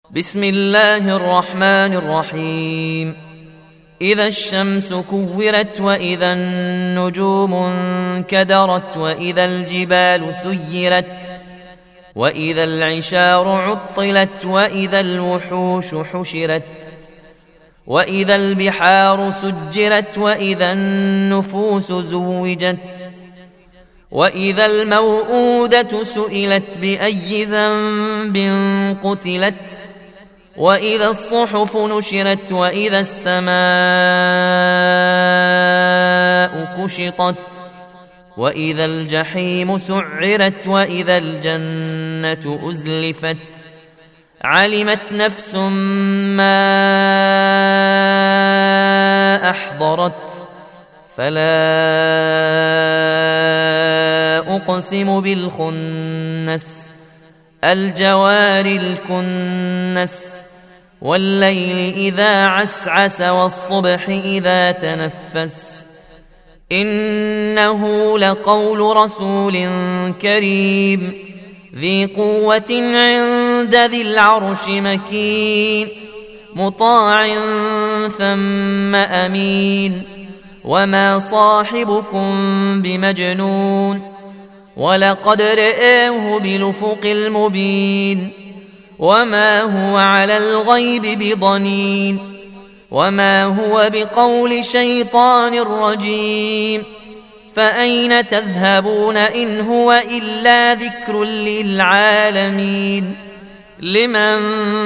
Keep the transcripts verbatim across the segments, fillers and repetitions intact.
بسم الله الرحمن الرحيم. إذا الشمس كورت وإذا النجوم انكدرت وإذا الجبال سيرت وإذا العشار عطلت وإذا الوحوش حشرت وإذا البحار سجرت وإذا النفوس زوجت وإذا الموءودة سئلت بأي ذنب قتلت وإذا الصحف نشرت وإذا السماء كشطت وإذا الجحيم سعرت وإذا الجنة أزلفت علمت نفس ما أحضرت فلا أقسم بالخنس الجوار الكنس والليل إذا عسعس والصبح إذا تنفس إنه لقول رسول كريم ذي قوة عند ذي العرش مكين مطاع ثم أمين وما صاحبكم بمجنون ولقد رآه بالأفق المبين وما هو على الغيب بضنين وما هو بقول شيطان رجيم فأين تذهبون إن هو إلا ذكر للعالمين لمن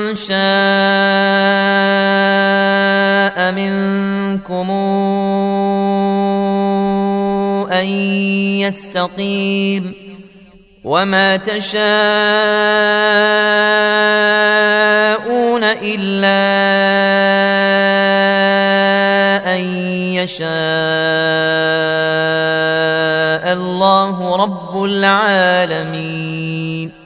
شاء منكم أن يستقيم وما تشاءون إلا أن يشاء الله رب العالمين.